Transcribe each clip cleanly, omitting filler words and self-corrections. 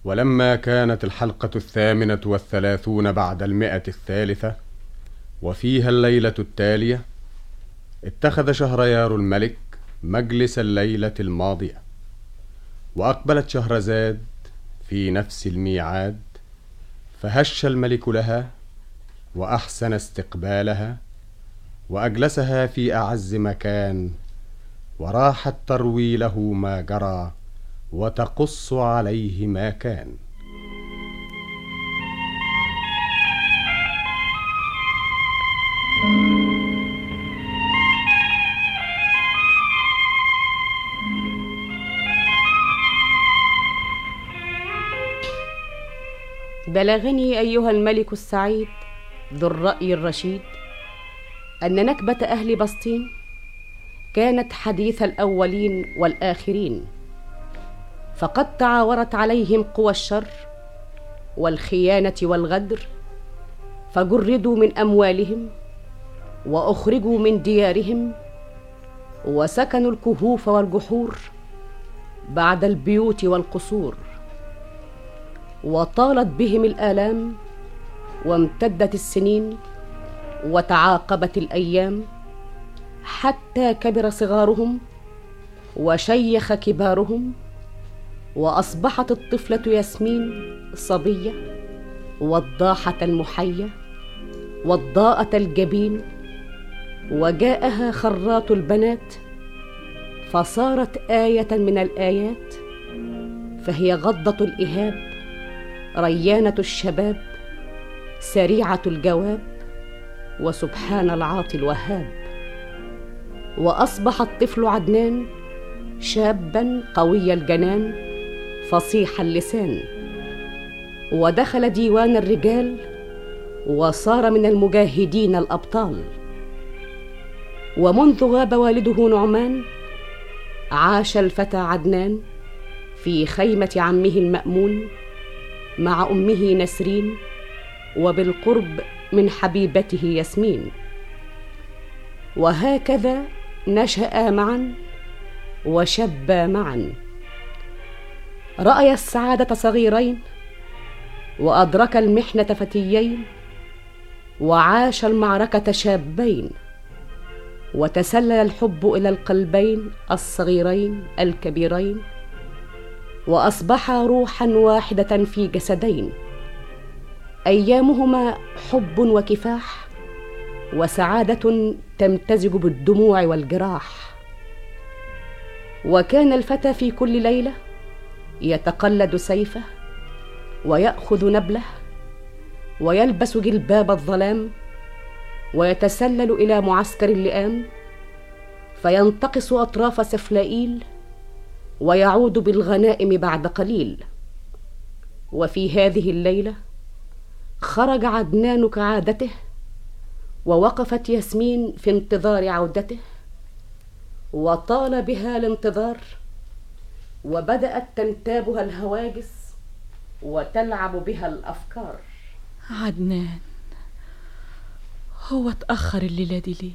ولما كانت الحلقة 38 بعد 100 وفيها الليلة التالية، اتخذ شهريار الملك مجلس الليلة الماضية، وأقبلت شهرزاد في نفس الميعاد، فهش الملك لها وأحسن استقبالها، وأجلسها في أعز مكان، وراحت تروي له ما جرى وتقص عليه ما كان. بلغني أيها الملك السعيد ذو الرأي الرشيد أن نكبة أهل بسطين كانت حديث الأولين والآخرين، فقد تعاورت عليهم قوى الشر والخيانة والغدر، فجردوا من أموالهم وأخرجوا من ديارهم، وسكنوا الكهوف والجحور بعد البيوت والقصور، وطالت بهم الآلام وامتدت السنين وتعاقبت الأيام، حتى كبر صغارهم وشيخ كبارهم، وأصبحت الطفلة ياسمين صبية، والضاحة المحية، والضاءة الجبين، وجاءها خرات البنات، فصارت آية من الآيات، فهي غضة الإهاب، ريانة الشباب، سريعة الجواب، وسبحان العاطي الوهاب. وأصبح الطفل عدنان شابا قوي الجنان فصيح اللسان، ودخل ديوان الرجال، وصار من المجاهدين الأبطال. ومنذ غاب والده نعمان، عاش الفتى عدنان في خيمة عمه المأمون مع أمه نسرين، وبالقرب من حبيبته ياسمين. وهكذا نشأ معا وشبا معا، رأي السعادة صغيرين، وأدرك المحنة فتيين، وعاش المعركة شابين، وتسلل الحب إلى القلبين الصغيرين الكبيرين، وأصبحا روحا واحدة في جسدين، أيامهما حب وكفاح، وسعادة تمتزج بالدموع والجراح. وكان الفتى في كل ليلة يتقلد سيفه، ويأخذ نبله، ويلبس جلباب الظلام، ويتسلل إلى معسكر اللئام، فينتقص أطراف سفلائيل، ويعود بالغنائم بعد قليل. وفي هذه الليلة خرج عدنان كعادته، ووقفت ياسمين في انتظار عودته، وطال بها الانتظار، وبدأت تنتابها الهواجس وتلعب بها الأفكار. عدنان هو اتأخر الليلة دي ليه؟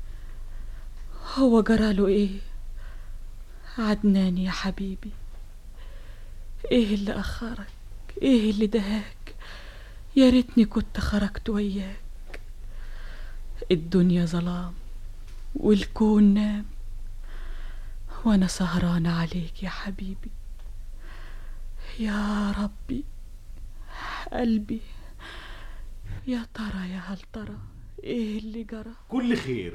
هو جراله ايه؟ عدنان يا حبيبي، ايه اللي أخرك؟ ايه اللي دهاك؟ يا ريتني كنت خرجت وياك. الدنيا ظلام والكون نام، وانا سهرانة عليك يا حبيبي. يا ربي قلبي، يا ترى يا هل ترى ايه اللي جرى؟ كل خير.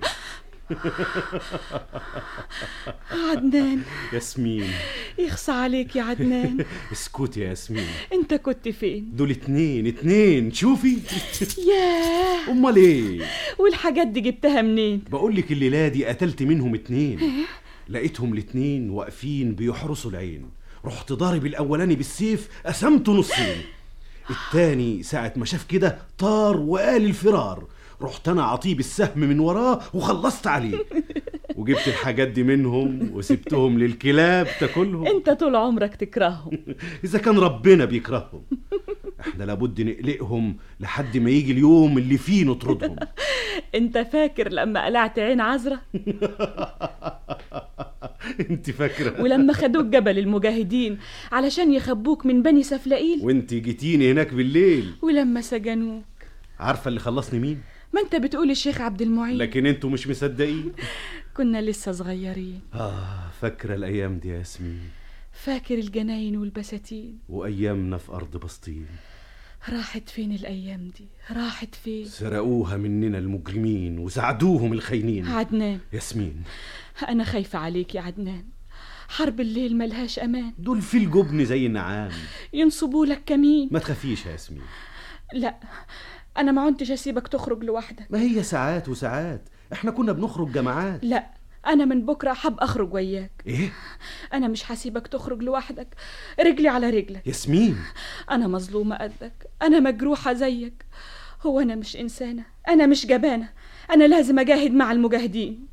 عدنان. ياسمين، يخصى عليك يا عدنان. اسكت يا ياسمين. انت كنت فين؟ دول اتنين شوفي. ياه، امال ايه؟ والحاجات دي جبتها منين؟ بقولك الليلة دي قتلت منهم 2. لقيتهم ال2 واقفين بيحرسوا العين، رحت ضارب الاولاني بالسيف، قسمته نصين. التاني ساعة ما شاف كده طار وقال الفرار، رحت انا عطيه بالسهم من وراه وخلصت عليه، وجبت الحاجات دي منهم وسبتهم للكلاب تاكلهم. انت طول عمرك تكرههم. اذا كان ربنا بيكرههم، احنا لابد نقلقهم لحد ما يجي اليوم اللي فيه نطردهم. انت فاكر لما قلعت عين عذرة؟ انت فاكرة؟ ولما خدوك جبل المجاهدين علشان يخبوك من بني سفلائيل، وانت جيتيني هناك بالليل، ولما سجنوك. عارفة اللي خلصني مين؟ ما انت بتقول الشيخ عبد المعين، لكن انتوا مش مصدقين. كنا لسه صغيرين. فاكرة الأيام دي يا ياسمين؟ فاكر الجناين والبساتين وأيامنا في أرض بسطين؟ راحت فين الأيام دي؟ راحت فين؟ سرقوها مننا المجرمين وساعدوهم الخاينين. عدنان، ياسمين، أنا خايفة عليك يا عدنان. حرب الليل ملهاش أمان، دول في الجبن زي النعام، ينصبوا لك كمين. ما تخافيش يا ياسمين. لا، أنا ما عدتش أسيبك تخرج لوحدك. ما هي ساعات وساعات، احنا كنا بنخرج جماعات. لا، أنا من بكرة حب أخرج وياك. ايه؟ أنا مش هسيبك تخرج لوحدك، رجلي على رجلك. ياسمين، أنا مظلومة قدك، أنا مجروحة زيك. هو أنا مش إنسانة، أنا مش جبانة، أنا لازم أجاهد مع المجاهدين.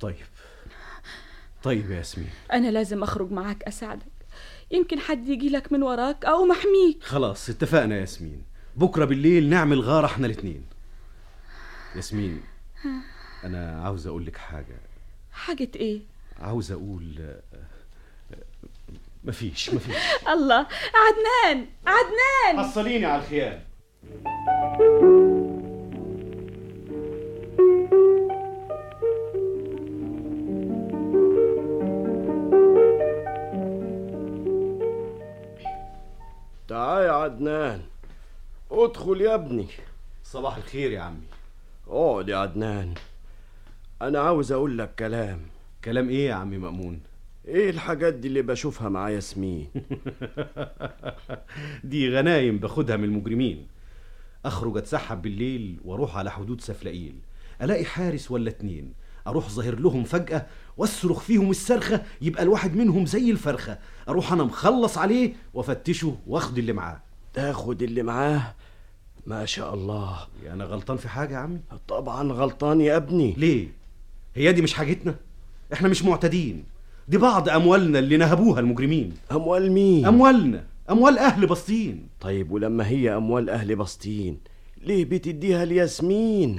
طيب يا ياسمين، أنا لازم أخرج معاك أساعدك، يمكن حد يجي لك من وراك أو محميك. خلاص اتفقنا يا ياسمين، بكرة بالليل نعمل غارة احنا الاتنين. ياسمين، أنا عاوز أقول لك حاجة. حاجة إيه؟ عاوز أقول مفيش. الله، عدنان عدنان، حصليني على الخيال. تعال يا عدنان، ادخل يا ابني. صباح الخير يا عمي. اقعد يا عدنان، انا عاوز اقول لك كلام. كلام ايه يا عمي مأمون؟ ايه الحاجات دي اللي بشوفها مع ياسمين؟ دي غنايم باخدها من المجرمين. اخرج اتسحب بالليل واروح على حدود سفلائيل، الاقي حارس ولا اتنين، اروح ظاهر لهم فجأة واصرخ فيهم الصرخة، يبقى الواحد منهم زي الفرخة، اروح انا مخلص عليه وافتشه واخد اللي معاه. تاخد اللي معاه؟ ما شاء الله. انا غلطان في حاجة يا عمي؟ طبعا غلطان يا ابني. ليه؟ هي دي مش حاجتنا؟ احنا مش معتدين، دي بعض اموالنا اللي نهبوها المجرمين. اموال مين؟ اموالنا، اموال اهل بسطين. طيب ولما هي اموال اهل بسطين ليه بتديها لياسمين؟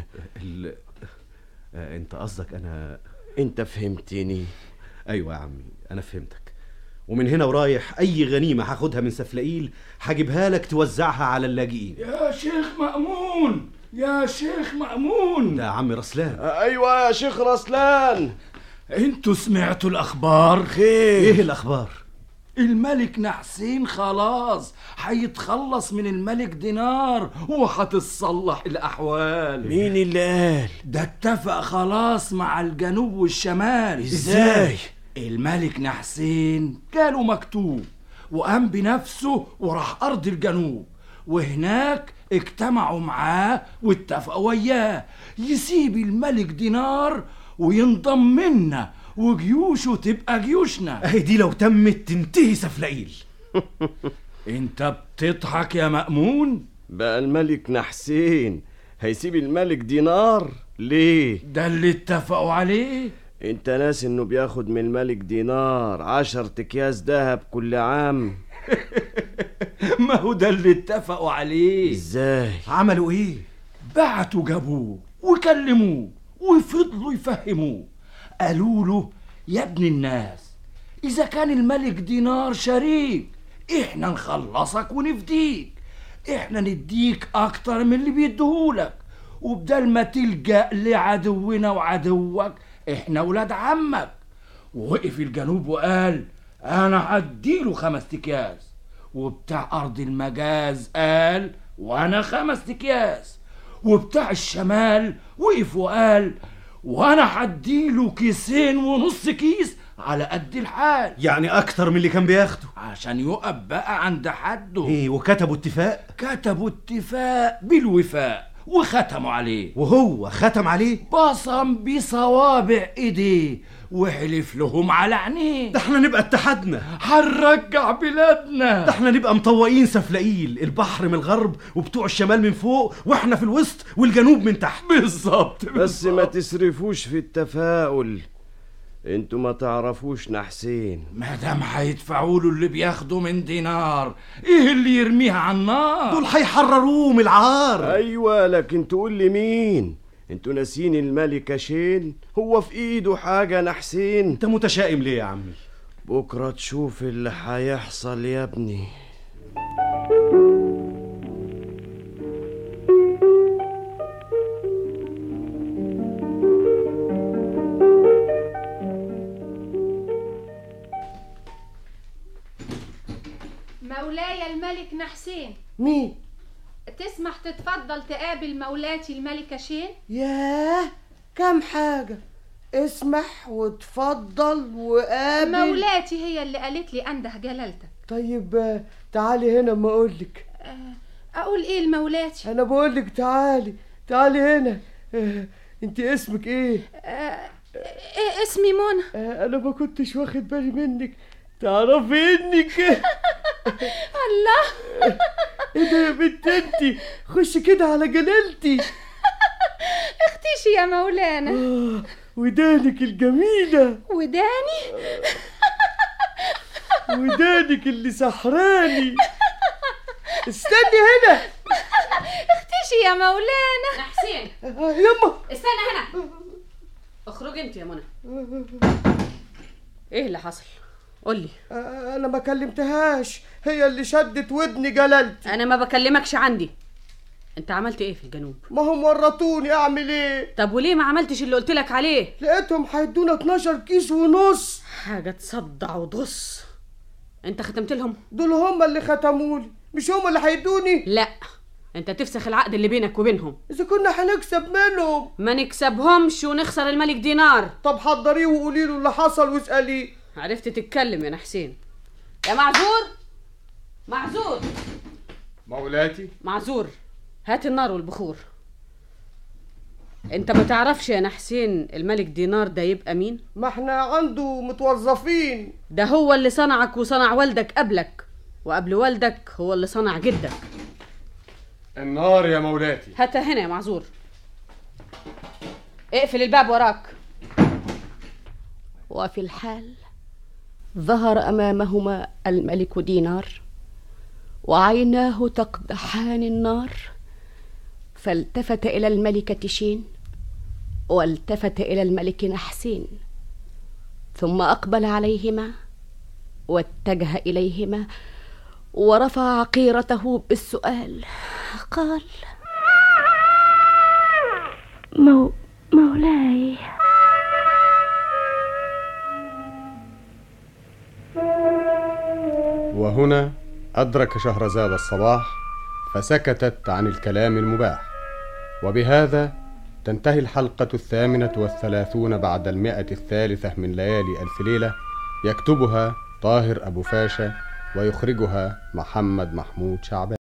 انت قصدك انا؟ انت فهمتني. ايوه يا عمي، انا فهمتك. ومن هنا ورايح اي غنيمة هاخدها من سفلائيل هجيبها لك توزعها على اللاجئين. يا شيخ مأمون، يا شيخ مأمون. ده عمي رسلان. ايوه يا شيخ رسلان. انتوا سمعتوا الاخبار؟ خير. ايه الاخبار؟ الملك نحسين خلاص هيتخلص من الملك دينار وهتتصلح الاحوال. مين اللي قال؟ ده اتفق خلاص مع الجنوب والشمال. ازاي؟ الملك نحسين جاله مكتوب وقام بنفسه وراح ارض الجنوب، وهناك اجتمعوا معاه واتفقوا وياه يسيب الملك دينار وينضم منا وجيوشه تبقى جيوشنا. اهي دي لو تمت تنتهي سفلائيل. انت بتضحك يا مأمون؟ بقى الملك نحسين هيسيب الملك دينار ليه؟ ده اللي اتفقوا عليه. انت ناس انه بياخد من الملك دينار 10 اكياس دهب كل عام. ما هو ده اللي اتفقوا عليه. ازاي؟ عملوا ايه؟ بعتوا جابوه وكلموه وفضلوا يفهموه، قالوا له يا ابن الناس، اذا كان الملك دينار شريك احنا نخلصك ونفديك، احنا نديك اكتر من اللي بيديهولك، وبدل ما تلجأ لعدونا وعدوك احنا ولاد عمك. ووقف الجنوب وقال انا هديله 5 اكياس، وبتاع ارض المجاز قال وانا 5 اكياس، وبتاع الشمال وقف وقال وانا هديله 2.5 كيس على قد الحال، يعني اكتر من اللي كان بياخده، عشان يقف بقى عند حده. ايه؟ وكتبوا اتفاق؟ كتبوا اتفاق بالوفاء وختموا عليه. وهو ختم عليه؟ بصم بصوابع ايديه وحلف لهم على عينيه. ده احنا نبقى اتحدنا، هنرجع بلادنا. ده احنا نبقى مطوقين سفلائيل، البحر من الغرب وبتوع الشمال من فوق واحنا في الوسط والجنوب من تحت. بالظبط. بس ما تسرفوش في التفاؤل، انتوا ما تعرفوش نحسين. مادام هيدفعوا له اللي بياخده من دينار، ايه اللي يرميها على النار؟ دول هيحرروه من العار. ايوه، لكن تقول لي مين؟ انتوا ناسين الملكة شين؟ هو في ايده حاجة نحسين؟ انت متشائم ليه يا عمي؟ بكرة تشوف اللي هيحصل يا ابني. مولاي الملك نحسين. مين؟ تسمح تتفضل تقابل مولاتي الملكة شين؟ ياه، كم حاجة. اسمح وتفضل وقابل. مولاتي هي اللي قالت لي انده جلالتك. طيب تعالي هنا ما اقولك. اقول ايه لمولاتي؟ انا بقولك تعالي هنا. انت اسمك ايه؟ اسمي منى. انا ما كنتش واخد بالي منك. تعرفي انك الله. ايه ده يا بنت انتي؟ خشي كده على جلالتي. اختيشي يا مولانا. ودانك الجميلة. وداني؟ ودانك اللي سحراني. استني هنا. اختيشي يا مولانا. نحسين يما استنى هنا. اخرجي انت يا منى. ايه اللي حصل؟ قولي. انا ما كلمتهاش، هي اللي شدت ودني جلالتي. انا ما بكلمكش عندي. انت عملت ايه في الجنوب؟ ما هم ورطوني، اعمل ايه؟ طب وليه ما عملتش اللي قلتلك عليه؟ لقيتهم هيدونا 12 كيس ونص. حاجة تصدع وتغص. انت ختمت لهم؟ دول هم اللي ختمولي، مش هم اللي هيدوني. لا، انت تفسخ العقد اللي بينك وبينهم. اذا كنا هنكسب منهم. ما نكسبهمش ونخسر الملك دينار. طب حضريه وقولي له اللي حصل واسأليه. عرفت تتكلم يا نحسين. يا معذور. مولاتي. معذور، هات النار والبخور. انت ما تعرفش يا نحسين الملك دينار ده يبقى مين؟ ما احنا عنده متوظفين. ده هو اللي صنعك وصنع والدك قبلك، وقبل والدك هو اللي صنع جدك. النار يا مولاتي. هاتها هنا يا معذور. اقفل الباب وراك. وفي الحال ظهر أمامهما الملك دينار وعيناه تقدحان النار، فالتفت إلى الملكة شين والتفت إلى الملك نحسين، ثم أقبل عليهما واتجه إليهما ورفع عقيرته بالسؤال. قال: مولاي. وهنا أدرك شهرزاد الصباح فسكتت عن الكلام المباح. وبهذا تنتهي الحلقة 38 بعد 103 من ليالي ألف ليلة، يكتبها طاهر أبو فاشا ويخرجها محمد محمود شعبان.